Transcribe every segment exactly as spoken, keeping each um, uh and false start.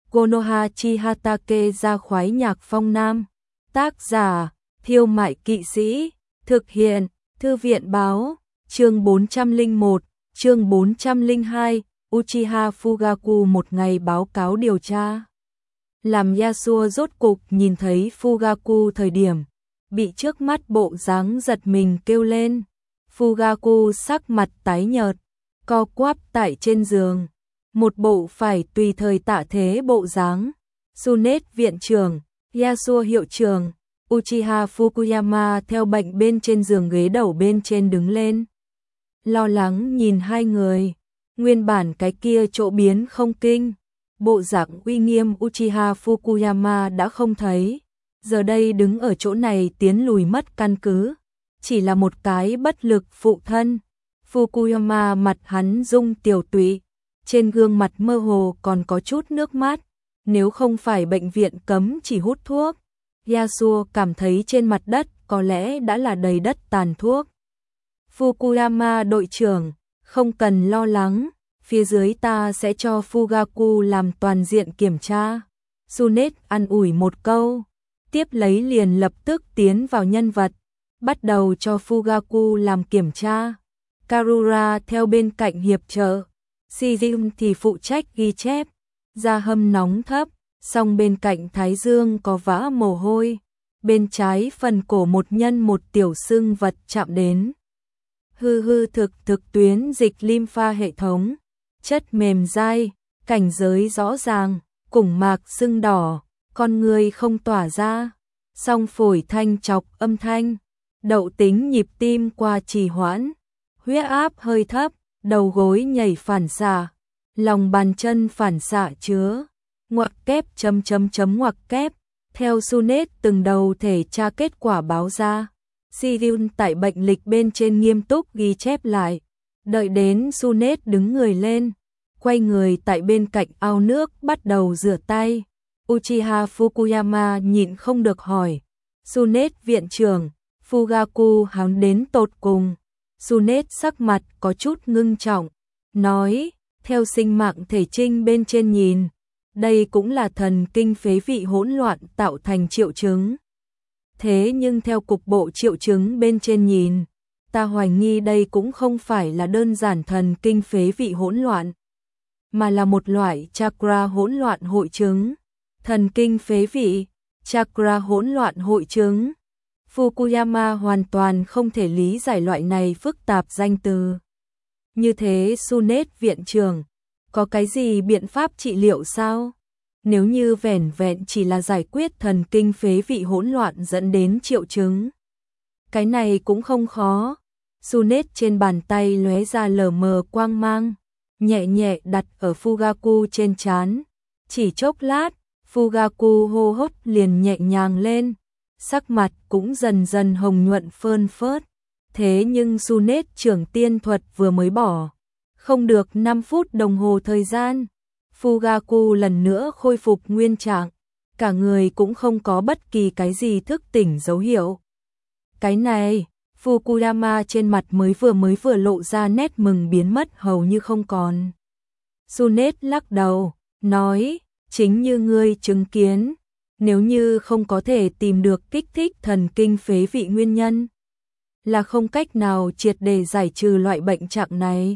Konoha Chihatake ra khoái nhạc phong nam. Tác giả, Thiêu Mại Kỵ Sĩ. Thực hiện, Thư viện Báo. Chương bốn trăm lẻ một, chương bốn trăm lẻ hai, Uchiha Fugaku một ngày báo cáo điều tra. Làm Yasuo rốt cục nhìn thấy Fugaku thời điểm, bị trước mắt bộ dáng giật mình kêu lên. Fugaku sắc mặt tái nhợt, co quắp tại trên giường, một bộ phải tùy thời tạ thế bộ dáng. Tsunade viện trưởng, Yasuo hiệu trưởng, Uchiha Fukuyama theo bệnh bên trên giường ghế đầu bên trên đứng lên. Lo lắng nhìn hai người, nguyên bản cái kia chỗ biến không kinh, bộ dạng uy nghiêm Uchiha Fukuyama đã không thấy, giờ đây đứng ở chỗ này tiến lùi mất căn cứ, chỉ là một cái bất lực phụ thân. Fukuyama mặt hắn dung tiểu tụy, trên gương mặt mơ hồ còn có chút nước mắt, nếu không phải bệnh viện cấm chỉ hút thuốc, Yasuo cảm thấy trên mặt đất có lẽ đã là đầy đất tàn thuốc. Fukuyama đội trưởng, không cần lo lắng, phía dưới ta sẽ cho Fugaku làm toàn diện kiểm tra. Tsunade an ủi một câu, tiếp lấy liền lập tức tiến vào nhân vật, bắt đầu cho Fugaku làm kiểm tra. Karura theo bên cạnh hiệp trợ, Shijun thì phụ trách ghi chép, da hâm nóng thấp, song bên cạnh thái dương có vã mồ hôi, bên trái phần cổ một nhân một tiểu xương vật chạm đến. Hư hư thực thực tuyến dịch lympha hệ thống, chất mềm dai, cảnh giới rõ ràng, củng mạc sưng đỏ, con người không tỏa ra, song phổi thanh chọc âm thanh, đậu tính nhịp tim qua trì hoãn, huyết áp hơi thấp, đầu gối nhảy phản xạ, lòng bàn chân phản xạ chứa, ngoặc kép chấm chấm chấm ngoặc kép, theo Tsunade từng đầu thể tra kết quả báo ra. Shijun tại bệnh lịch bên trên nghiêm túc ghi chép lại, đợi đến Tsunade đứng người lên, quay người tại bên cạnh ao nước bắt đầu rửa tay. Uchiha Fukuyama nhịn không được hỏi, Tsunade viện trưởng, Fugaku hắn đến tột cùng. Tsunade sắc mặt có chút ngưng trọng, nói, theo sinh mạng thể trinh bên trên nhìn, đây cũng là thần kinh phế vị hỗn loạn tạo thành triệu chứng. Thế nhưng theo cục bộ triệu chứng bên trên nhìn, ta hoài nghi đây cũng không phải là đơn giản thần kinh phế vị hỗn loạn, mà là một loại chakra hỗn loạn hội chứng. Thần kinh phế vị, chakra hỗn loạn hội chứng. Fukuyama hoàn toàn không thể lý giải loại này phức tạp danh từ. Như thế Tsunade viện trưởng, có cái gì biện pháp trị liệu sao? Nếu như vẻn vẹn chỉ là giải quyết thần kinh phế vị hỗn loạn dẫn đến triệu chứng, cái này cũng không khó. Tsunade trên bàn tay lóe ra lờ mờ quang mang, nhẹ nhẹ đặt ở Fugaku trên trán. Chỉ chốc lát, Fugaku hô hấp liền nhẹ nhàng lên, sắc mặt cũng dần dần hồng nhuận phơn phớt. Thế nhưng Tsunade trưởng tiên thuật vừa mới bỏ, không được năm phút đồng hồ thời gian, Fugaku lần nữa khôi phục nguyên trạng, cả người cũng không có bất kỳ cái gì thức tỉnh dấu hiệu. Cái này, Fukuyama trên mặt mới vừa mới vừa lộ ra nét mừng biến mất hầu như không còn. Tsunade lắc đầu, nói, chính như ngươi chứng kiến, nếu như không có thể tìm được kích thích thần kinh phế vị nguyên nhân, là không cách nào triệt để giải trừ loại bệnh trạng này.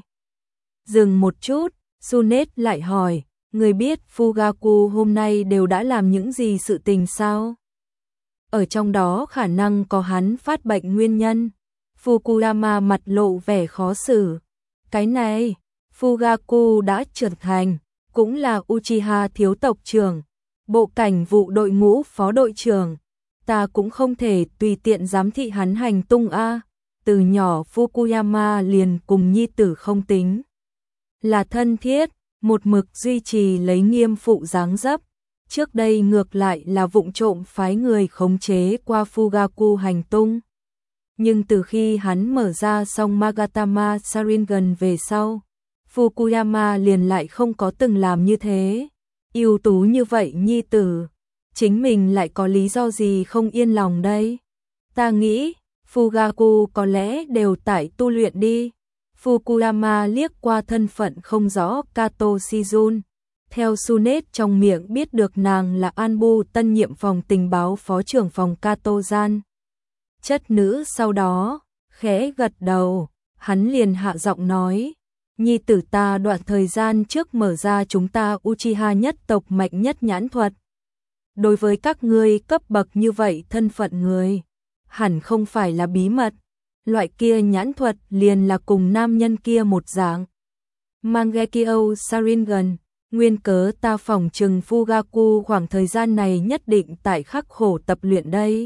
Dừng một chút, Tsunade lại hỏi, người biết Fugaku hôm nay đều đã làm những gì sự tình sao? Ở trong đó khả năng có hắn phát bệnh nguyên nhân. Fukuyama mặt lộ vẻ khó xử. Cái này, Fugaku đã trưởng thành, cũng là Uchiha thiếu tộc trưởng, bộ cảnh vụ đội ngũ phó đội trưởng. Ta cũng không thể tùy tiện giám thị hắn hành tung a. Từ nhỏ Fukuyama liền cùng nhi tử không tính là thân thiết, một mực duy trì lấy nghiêm phụ dáng dấp. Trước đây ngược lại là vụng trộm phái người khống chế qua Fugaku hành tung. Nhưng từ khi hắn mở ra xong Magatama Sharingan về sau, Fukuyama liền lại không có từng làm như thế. Ưu tú như vậy nhi tử, chính mình lại có lý do gì không yên lòng đây? Ta nghĩ, Fugaku có lẽ đều tại tu luyện đi. Fukuyama liếc qua thân phận không rõ Kato Shijun, Theo Sunet trong miệng biết được nàng là Anbu, tân nhiệm phòng tình báo phó trưởng phòng Kato Gian. Chất nữ sau đó, khẽ gật đầu, hắn liền hạ giọng nói, nhi tử ta đoạn thời gian trước mở ra chúng ta Uchiha nhất tộc mạnh nhất nhãn thuật. Đối với các ngươi cấp bậc như vậy thân phận người, hẳn không phải là bí mật, loại kia nhãn thuật liền là cùng nam nhân kia một dạng. Mangekyo Sharingan, nguyên cớ ta phỏng chừng Fugaku khoảng thời gian này nhất định tại khắc khổ tập luyện đây.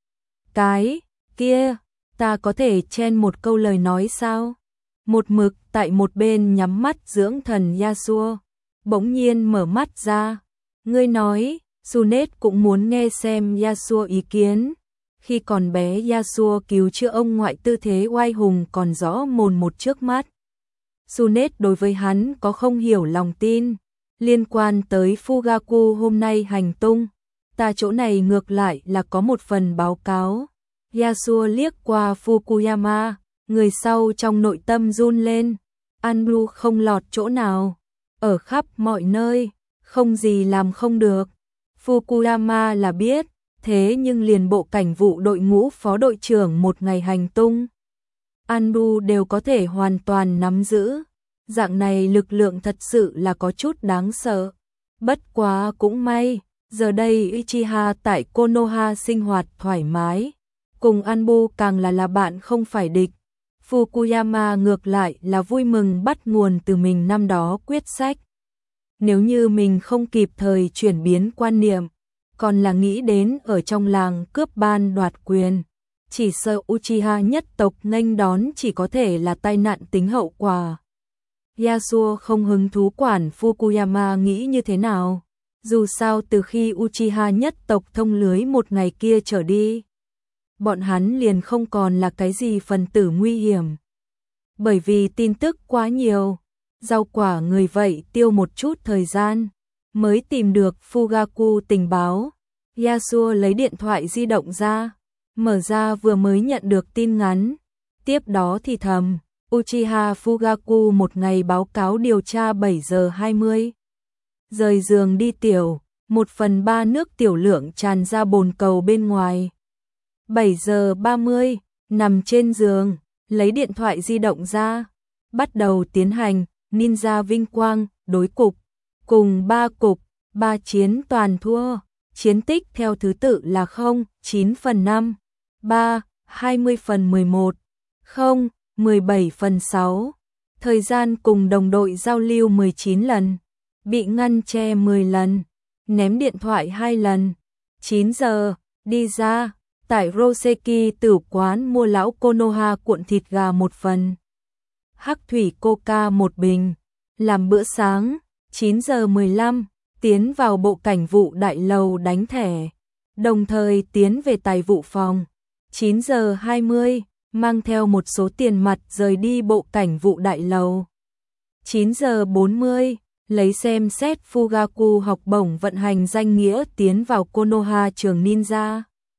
Cái kia, ta có thể chen một câu lời nói sao? Một mực tại một bên nhắm mắt dưỡng thần Yasuo, bỗng nhiên mở mắt ra. Ngươi nói, Sunet cũng muốn nghe xem Yasuo ý kiến. Khi còn bé Yasuo cứu chữa ông ngoại tư thế oai hùng còn rõ mồn một trước mắt. Sunet đối với hắn có không hiểu lòng tin. Liên quan tới Fugaku hôm nay hành tung, ta chỗ này ngược lại là có một phần báo cáo. Yasuo liếc qua Fukuyama, người sau trong nội tâm run lên. Anbu không lọt chỗ nào, ở khắp mọi nơi, không gì làm không được. Fukuyama là biết, thế nhưng liền bộ cảnh vụ đội ngũ phó đội trưởng một ngày hành tung, Anbu đều có thể hoàn toàn nắm giữ. Dạng này lực lượng thật sự là có chút đáng sợ. Bất quá cũng may, giờ đây Uchiha tại Konoha sinh hoạt thoải mái, cùng Anbu càng là là bạn không phải địch. Fukuyama ngược lại là vui mừng bắt nguồn từ mình năm đó quyết sách. Nếu như mình không kịp thời chuyển biến quan niệm, còn là nghĩ đến ở trong làng cướp ban đoạt quyền, chỉ sợ Uchiha nhất tộc nghênh đón chỉ có thể là tai nạn tính hậu quả. Yasuo không hứng thú quản Fukuyama nghĩ như thế nào. Dù sao từ khi Uchiha nhất tộc thông lưới một ngày kia trở đi, bọn hắn liền không còn là cái gì phần tử nguy hiểm. Bởi vì tin tức quá nhiều, rau quả người vậy tiêu một chút thời gian, mới tìm được Fugaku tình báo. Yasuo lấy điện thoại di động ra, mở ra vừa mới nhận được tin nhắn, tiếp đó thì thầm. Uchiha Fugaku một ngày báo cáo điều tra bảy giờ hai mươi. Rời giường đi tiểu, một phần ba nước tiểu lượng tràn ra bồn cầu bên ngoài. bảy giờ ba mươi, nằm trên giường, lấy điện thoại di động ra, bắt đầu tiến hành ninja vinh quang, đối cục, cùng ba cục, ba chiến toàn thua, chiến tích theo thứ tự là không, chín phần năm, ba, hai mươi phần mười một, không, mười bảy phần sáu. Thời gian cùng đồng đội giao lưu mười chín lần, bị ngăn che mười lần, ném điện thoại hai lần. chín giờ, đi ra, tại Roseki tử quán mua lão Konoha cuộn thịt gà một phần, hắc thủy coca một bình, làm bữa sáng. chín giờ mười lăm, tiến vào bộ cảnh vụ đại lầu đánh thẻ, đồng thời tiến về tài vụ phòng. chín giờ hai mươi, mang theo một số tiền mặt rời đi bộ cảnh vụ đại lầu. chín giờ bốn mươi, lấy xem xét Fugaku học bổng vận hành danh nghĩa tiến vào Konoha trường ninja.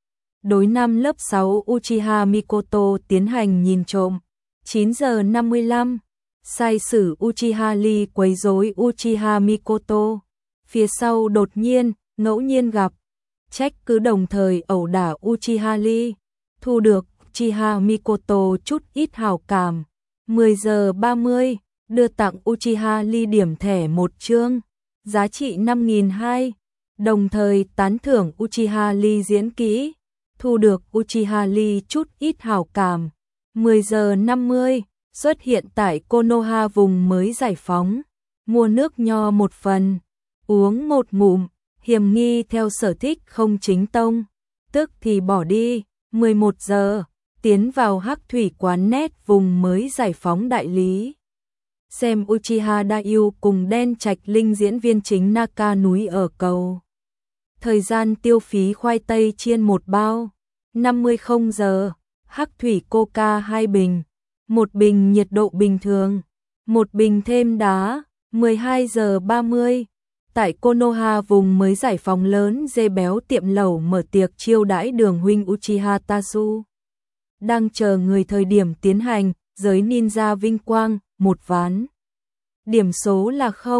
Đối năm lớp sáu Uchiha Mikoto tiến hành nhìn trộm. chín giờ năm mươi lăm, sai sử Uchiha Lee quấy rối Uchiha Mikoto. Phía sau đột nhiên, ngẫu nhiên gặp, trách cứ đồng thời ẩu đả Uchiha Lee, thu được Uchiha Mikoto chút ít hảo cảm. mười giờ ba mươi, đưa tặng Uchiha Lee điểm thẻ một chương, giá trị năm nghìn hai trăm, đồng thời tán thưởng Uchiha Lee diễn kỹ, thu được Uchiha Lee chút ít hảo cảm. mười giờ năm mươi, xuất hiện tại Konoha vùng mới giải phóng, mua nước nho một phần, uống một ngụm, hiểm nghi theo sở thích không chính tông, tức thì bỏ đi. mười một giờ, tiến vào hắc thủy quán nét vùng mới giải phóng đại lý. Xem Uchiha Dayu cùng Đen Trạch Linh diễn viên chính Naka núi ở cầu. Thời gian tiêu phí khoai tây chiên một bao. năm mươi không giờ, hắc thủy coca hai bình, một bình nhiệt độ bình thường, một bình thêm đá. mười hai giờ ba mươi, tại Konoha vùng mới giải phóng lớn dê béo tiệm lẩu mở tiệc chiêu đãi đường huynh Uchiha Tasu. Đang chờ người thời điểm tiến hành giới ninja vinh quang, một ván. Điểm số là không,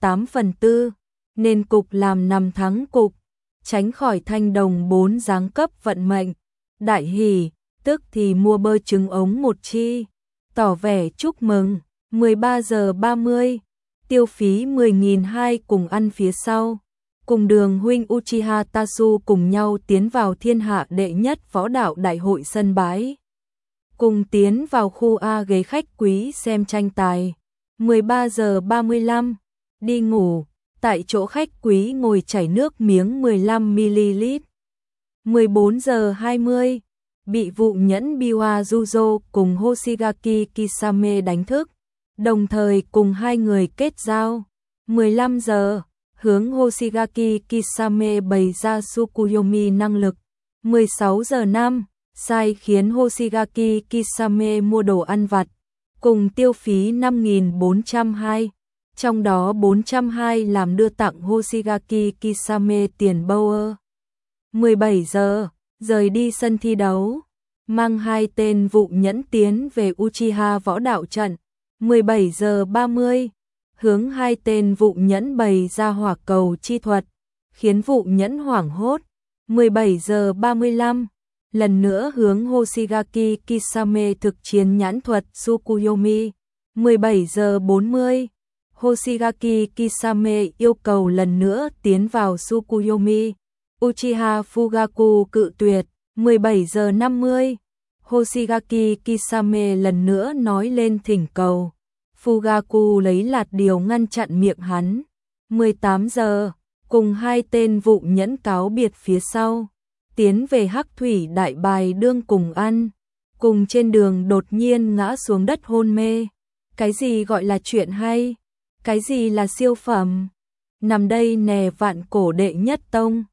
tám phần tư, nên cục làm nằm thắng cục, tránh khỏi thanh đồng bốn giáng cấp vận mệnh. Đại hỉ, tức thì mua bơ trứng ống một chi, tỏ vẻ chúc mừng. mười ba giờ ba mươi, tiêu phí mười nghìn hai cùng ăn phía sau. Cùng đường huynh Uchiha Tatsu cùng nhau tiến vào thiên hạ đệ nhất võ đạo đại hội sân bái. Cùng tiến vào khu A ghế khách quý xem tranh tài. mười ba giờ ba mươi lăm, đi ngủ, tại chỗ khách quý ngồi chảy nước miếng mười lăm mi-li-lít. mười bốn giờ hai mươi, bị vụ nhẫn Biwa Juzo cùng Hoshigaki Kisame đánh thức, đồng thời cùng hai người kết giao. mười lăm giờ, hướng Hoshigaki Kisame bày ra Tsukuyomi năng lực. mười sáu giờ năm, sai khiến Hoshigaki Kisame mua đồ ăn vặt, cùng tiêu phí năm nghìn bốn trăm hai, trong đó bốn trăm hai làm đưa tặng Hoshigaki Kisame tiền Bauer. mười bảy giờ, rời đi sân thi đấu, mang hai tên vụ nhẫn tiến về Uchiha võ đạo trận. mười bảy giờ ba mươi, hướng hai tên vụ nhẫn bày ra hỏa cầu chi thuật, khiến vụ nhẫn hoảng hốt. mười bảy giờ ba mươi lăm, lần nữa hướng Hoshigaki Kisame thực chiến nhãn thuật Tsukuyomi. mười bảy giờ bốn mươi, Hoshigaki Kisame yêu cầu lần nữa tiến vào Tsukuyomi. Uchiha Fugaku cự tuyệt. mười bảy giờ năm mươi, Hoshigaki Kisame lần nữa nói lên thỉnh cầu. Fugaku lấy lạt điều ngăn chặn miệng hắn. mười tám giờ, cùng hai tên vụ nhẫn cáo biệt phía sau, tiến về Hắc Thủy Đại Bài đương cùng ăn, cùng trên đường đột nhiên ngã xuống đất hôn mê. Cái gì gọi là chuyện hay? Cái gì là siêu phẩm? Nằm đây nè vạn cổ đệ nhất tông.